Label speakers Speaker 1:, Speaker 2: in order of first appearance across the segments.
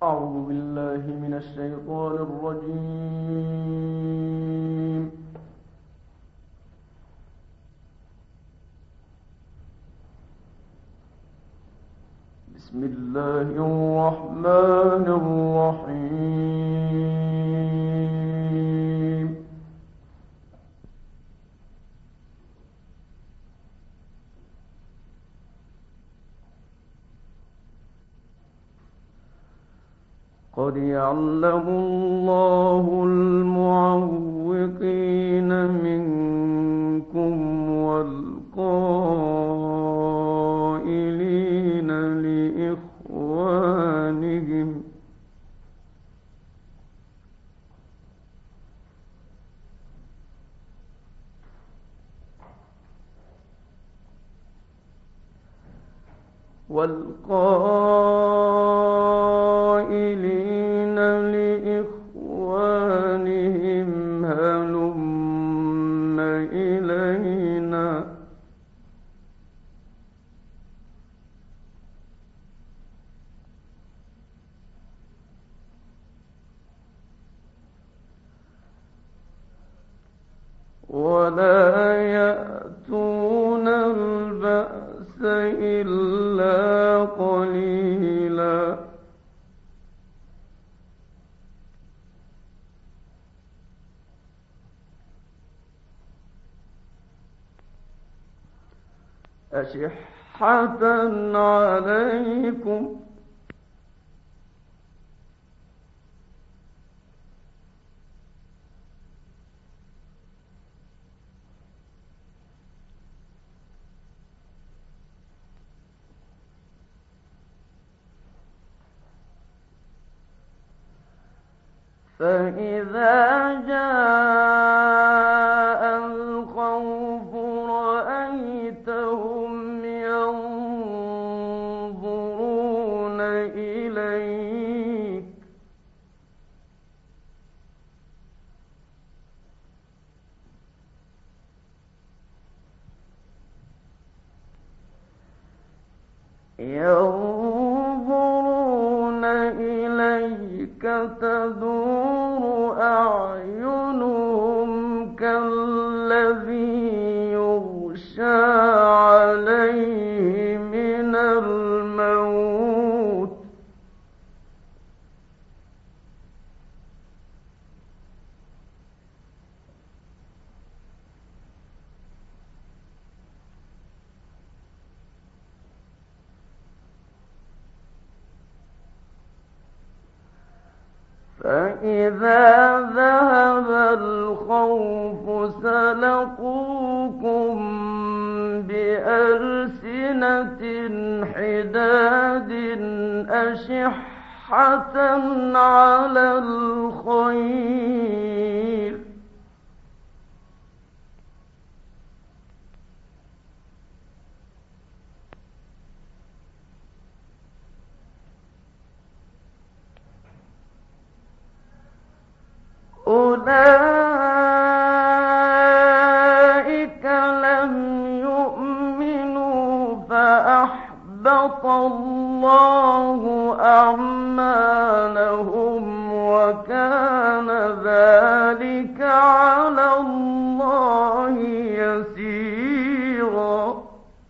Speaker 1: أعوذ بالله من الشيطان الرجيم. بسم الله الرحمن الرحيم. قد يعلم الله المعوقين منكم والقائلين لإخوانهم هلم إلينا ولا يأتون البأس إلا قليلا. أشحة عليكم فإذا جاء الخوف رأيتهم ينظرون إليك تدور أعينهم كالذي يغشى عليه من الموت فإذا ذهب الخوف سلقوكم بألسنة حداد أشحة على الخير أولئك لم يؤمنوا فأحبط الله أعمالهم وكان ذلك على الله يسيرا.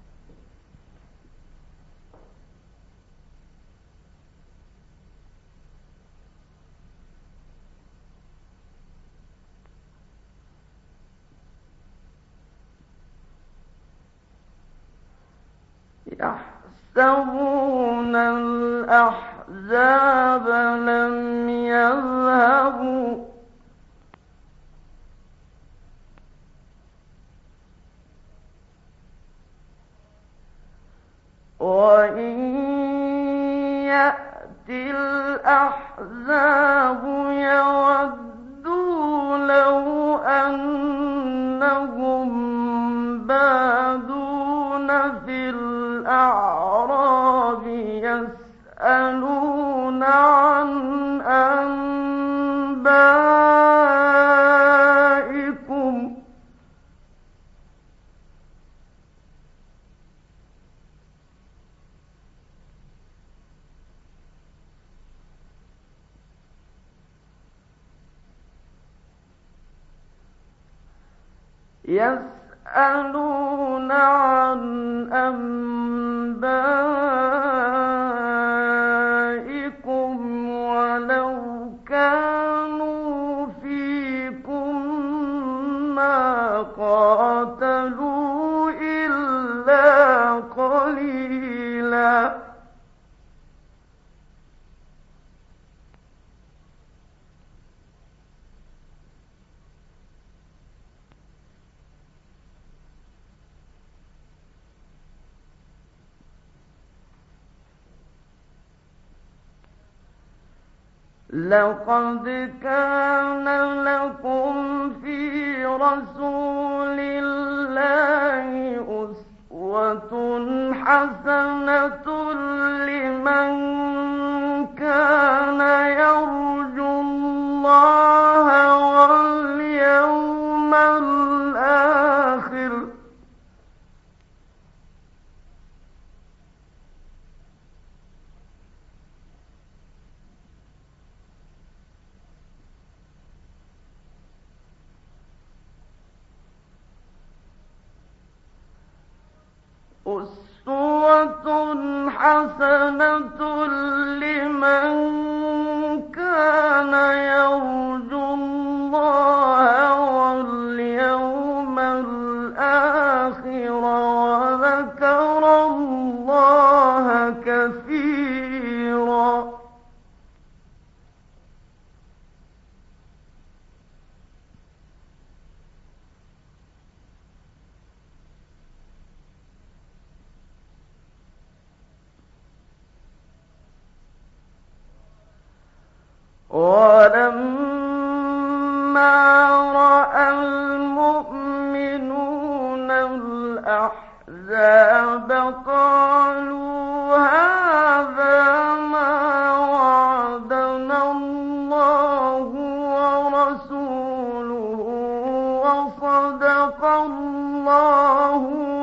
Speaker 1: يحسبون الأحزاب لم يذهبوا وإن يأتي الأحزاب يودوا لو أنهم بادون في الأعراب يسألون عن أنبائكم يسألون عن أنبائكم ولو كانوا فيكم ما قاتلوا إلا قليلا. لقد كان لكم في رسول الله أسوة حسنة لمن كان يرجو الله واليوم الآخر. أسوة حسنة لمن كان يرجو الله واليوم الآخر وذكر الله كثيرا. ولما رأى المؤمنون الأحزاب قالوا هذا ما وعدنا الله ورسوله وصدق الله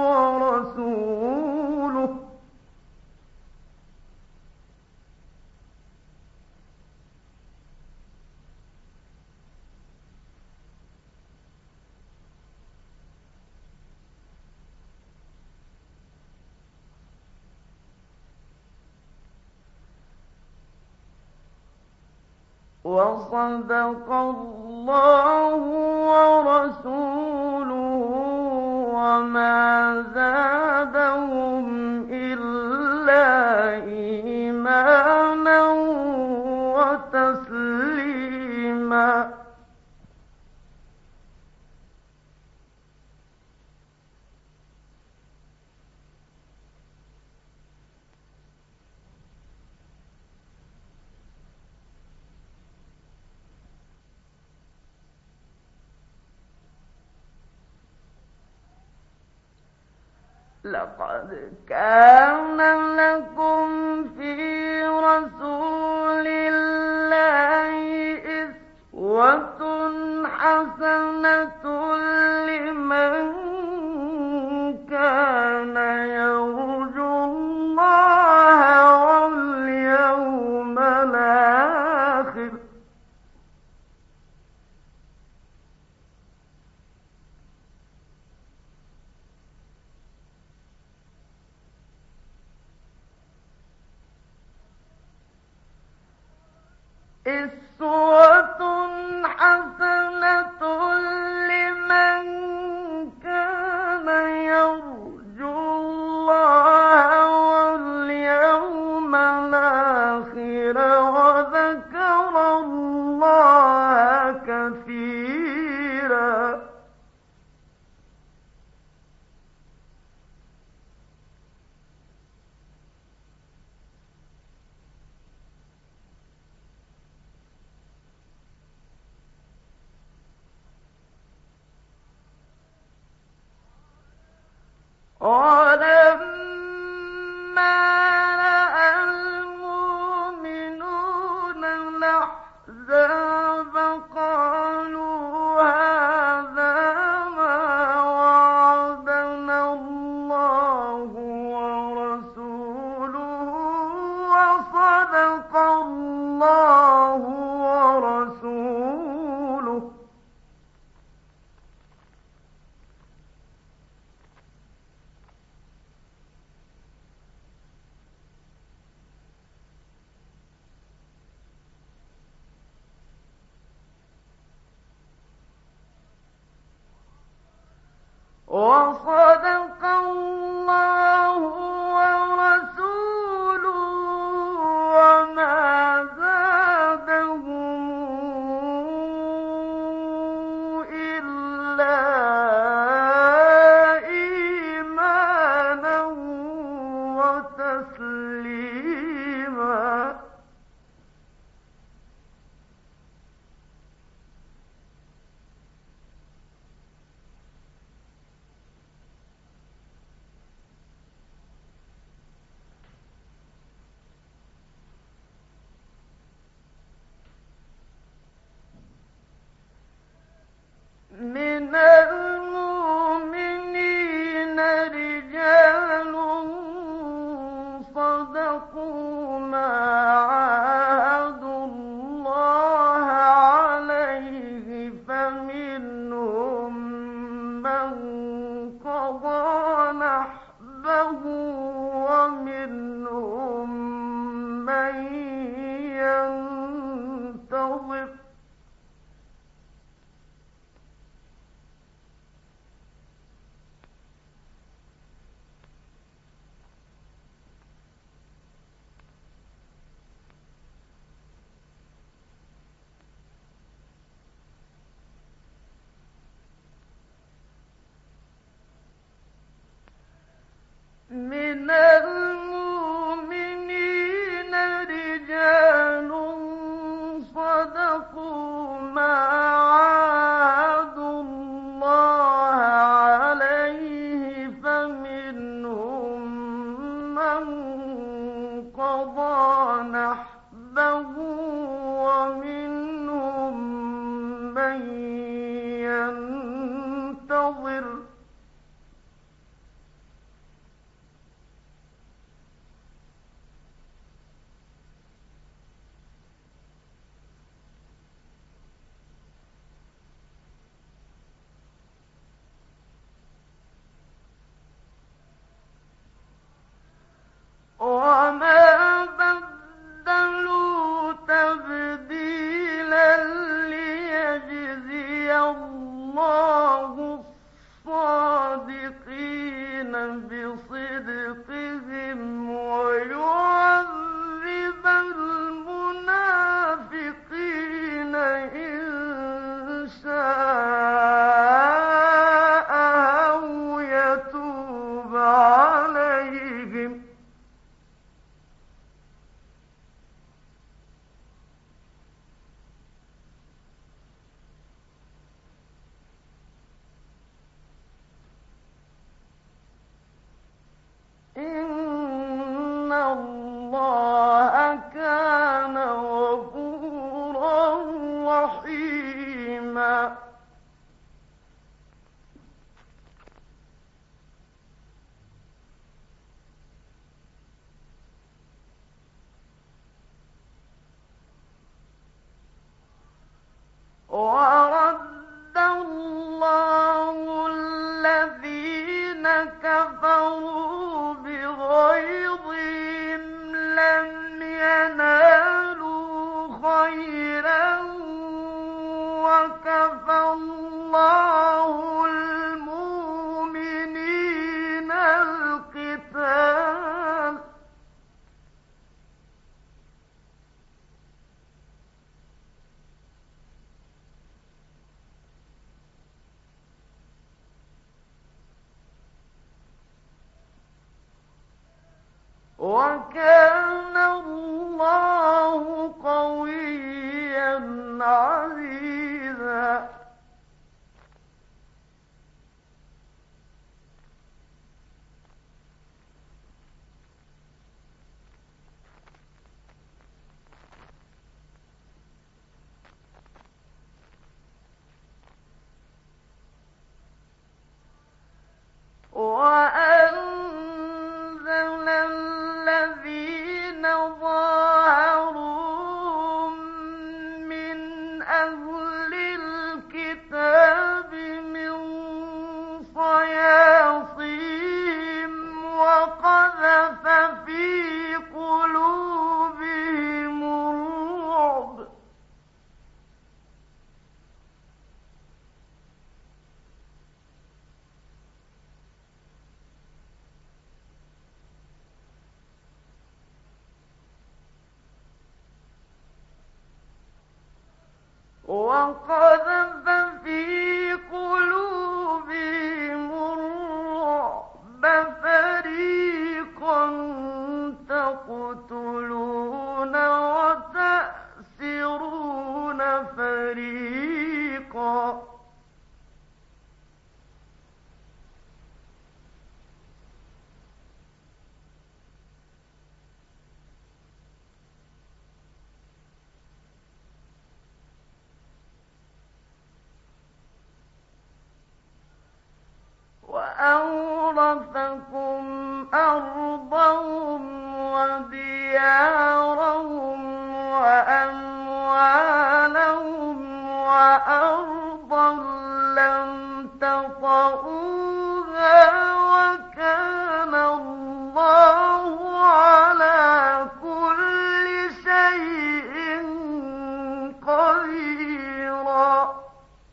Speaker 1: ورسوله. وصدق الله ورسوله وما زادهم إلا إيمانا وتسليما. لقد كان لكم في رسول الله أسوة حسنة لمن كان يرجو الله واليوم الآخر أسوة حسنة لمن كان يرجو الله واليوم الآخر وذكر الله كثيرا. ولما رأى المؤمنون وصدق الله ورسوله وما زادهم إلا إيمانا وتسليما. من المؤمنين رجال صدقوا ما عاهدوا الله عليه فمنهم من قضى نحبه ومنهم من ينتظر من المؤمنين رجال صدقوا ما عاهدوا الله عليه فمنهم من قضى نحبه ومنهم من ينتظر وما بدلوا تبديلا ليجزي الله الصادقين بصدقهم ويعذب المنافقين إن شاء أو يتوب عليهم إن الله كان غفورا رحيما. ورد الله الذين كفروا بغيظهم لم ينالوا خيرا وكفى الله المؤمنين القتال وكان الله قويا عزيزا. وأنزل الذين وقذف في قلوبهم الرعب فريقا تقتلون وتأسرون فريقا. وأورثكم أرضهم وديارهم وأموالهم وأرضا لم تطئوها وكان الله على كل شيء قديرا.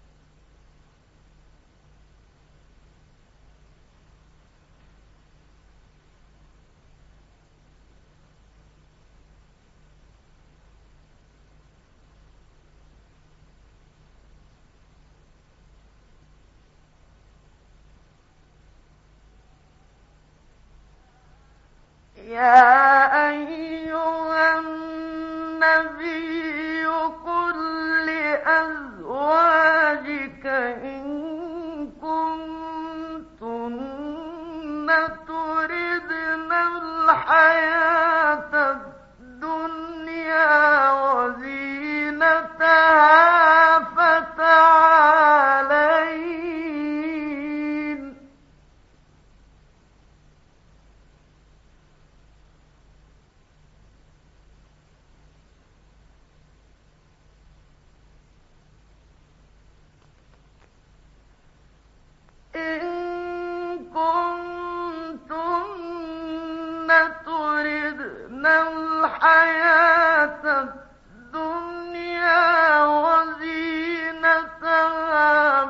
Speaker 1: يا أيها النبي قل لأزواجك إن كنتن تردن الحياة الدنيا وزينتها فتعالين إن كنتن تردن الحياة الدنيا وزينتها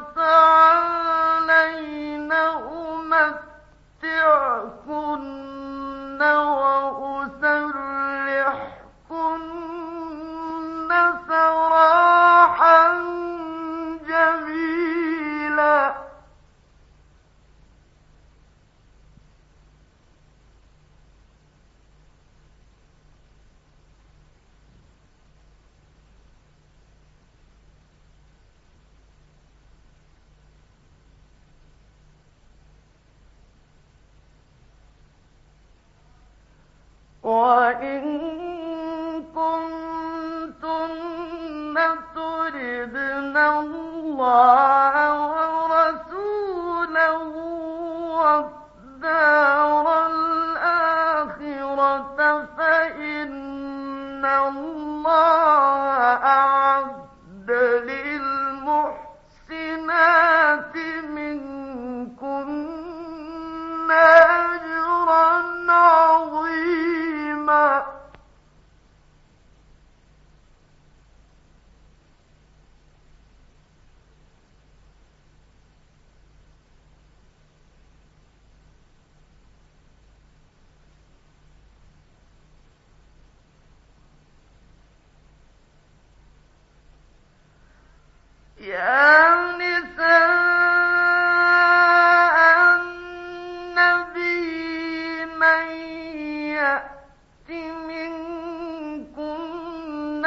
Speaker 1: فتعالين أمتعكن وأسرحكن سراحا جميلا. وإن كنتن تردن الله ورسوله والدار الآخرة فإن الله أعد للمحسنات منكن أجرا عظيما. يا نساء النبي من يأت منكن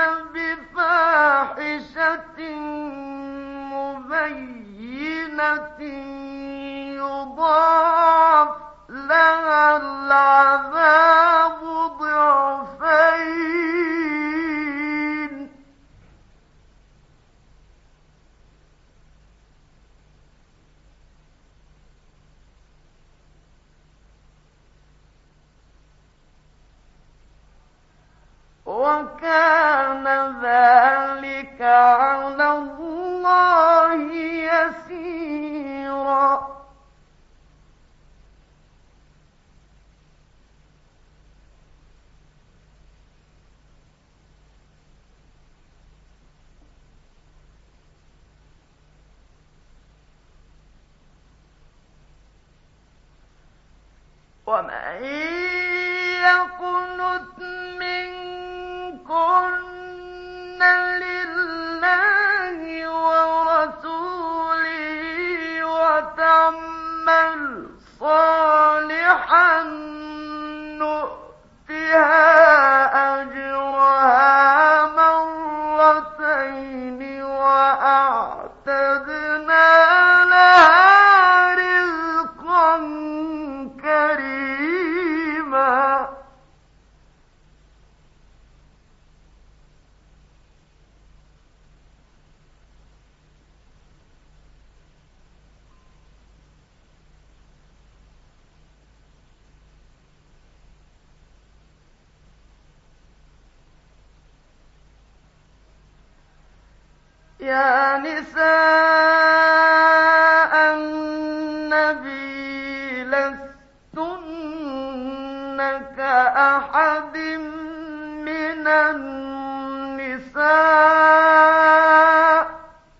Speaker 1: بفاحشة مبينة يضاعف لها العذاب ضعفين وكان ذلك على الله يسيرا. ومن يقنت منكن لله يا نساء النبي لستن كأحد من النساء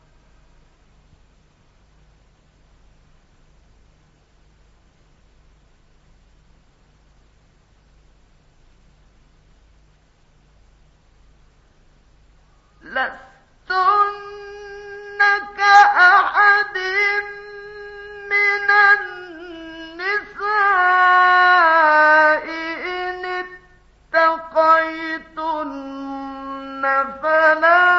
Speaker 1: لستن كأحد من النساء إن اتقيتن فلا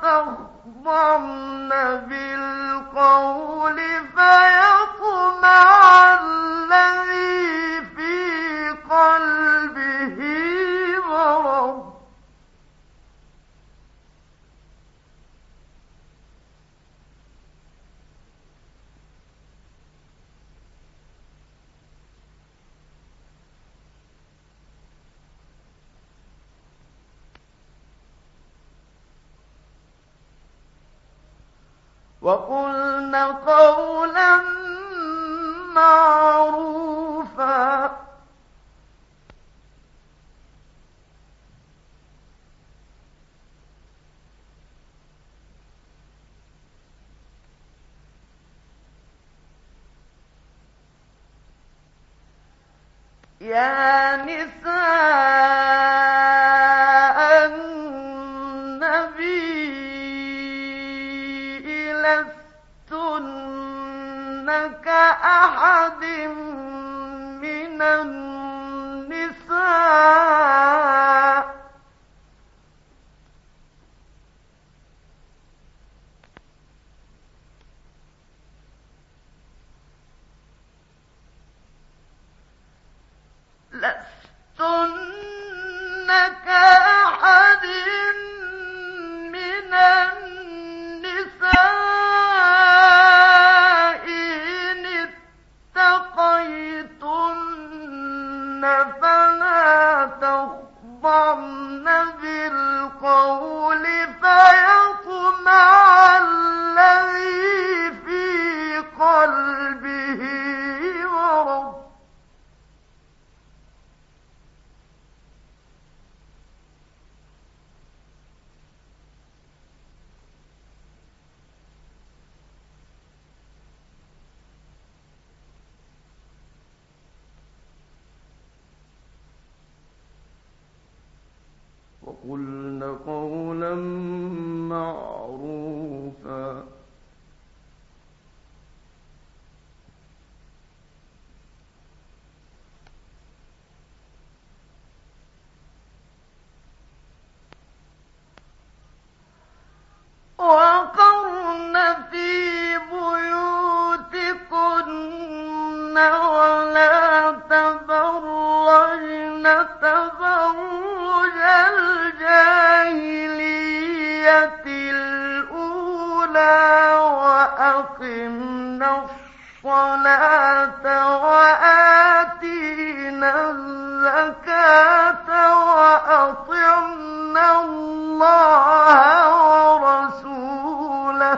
Speaker 1: تخضعن بالقول فيطمع الذي في قلبه مرض وقلن قولا معروفا يا نساء النبي لستن كأحد من النساء لستن كأحد من النساء إن اتقيتن فلا تخضعن بالقول فيطمع الذي في قلبه مرض وقلن قولا معروفا وقرن في بيوتكن ولا تبرجن تبرج الجاهلية الأولى وأقمنا الصلاة وآتينا الزكاة وأطعنا الله ورسوله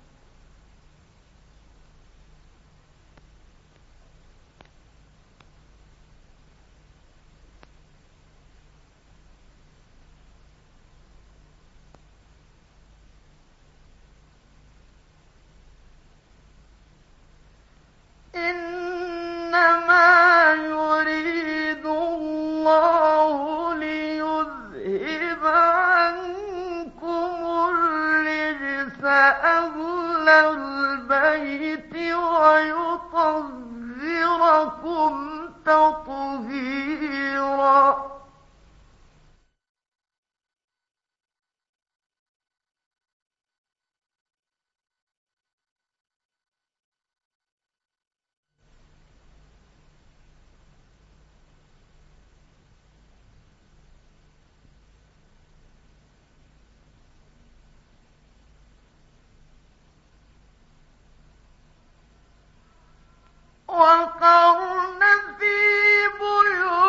Speaker 1: إنما يريد الله ليذهب عنكم الرجس أهل البيت ويطهركم تطهيرا وقرن في بيوتكن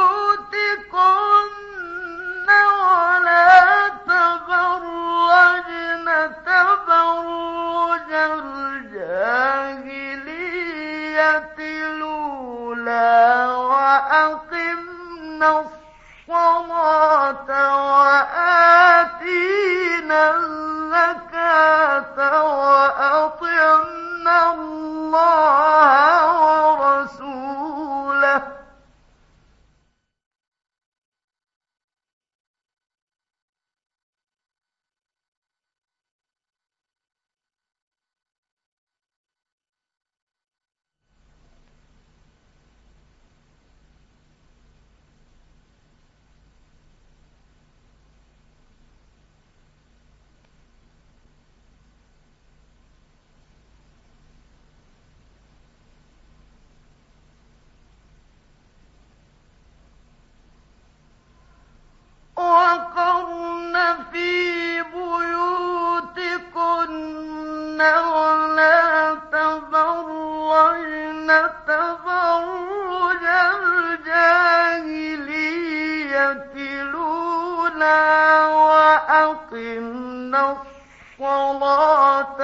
Speaker 1: وأقمنا الصلاة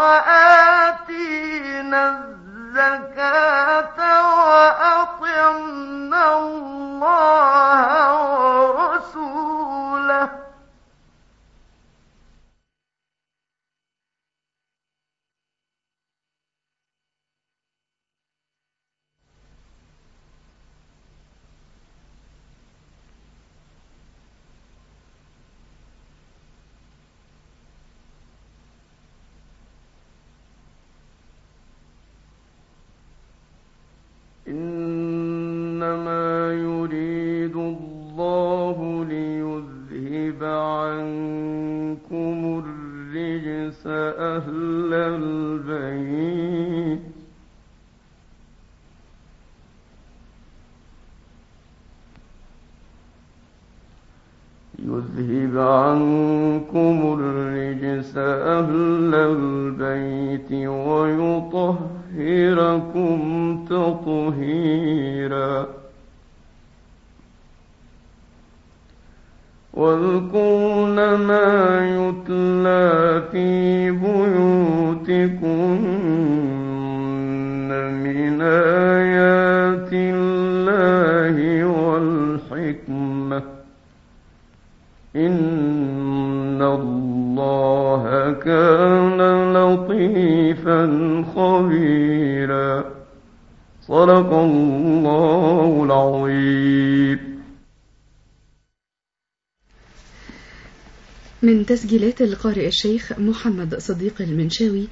Speaker 1: وآتينا الزكاة وأطعنا الله ورسوله إنما يريد الله ليذهب عنكم الرجس أهل البيت ويطهركم تطهيرا واذكرن ما يتلى في بيوتكن من آيات الله والحكمة إن الله كان لطيفا خبيرا صدق الله العظيم.
Speaker 2: من تسجيلات القارئ الشيخ محمد صديق المنشاوي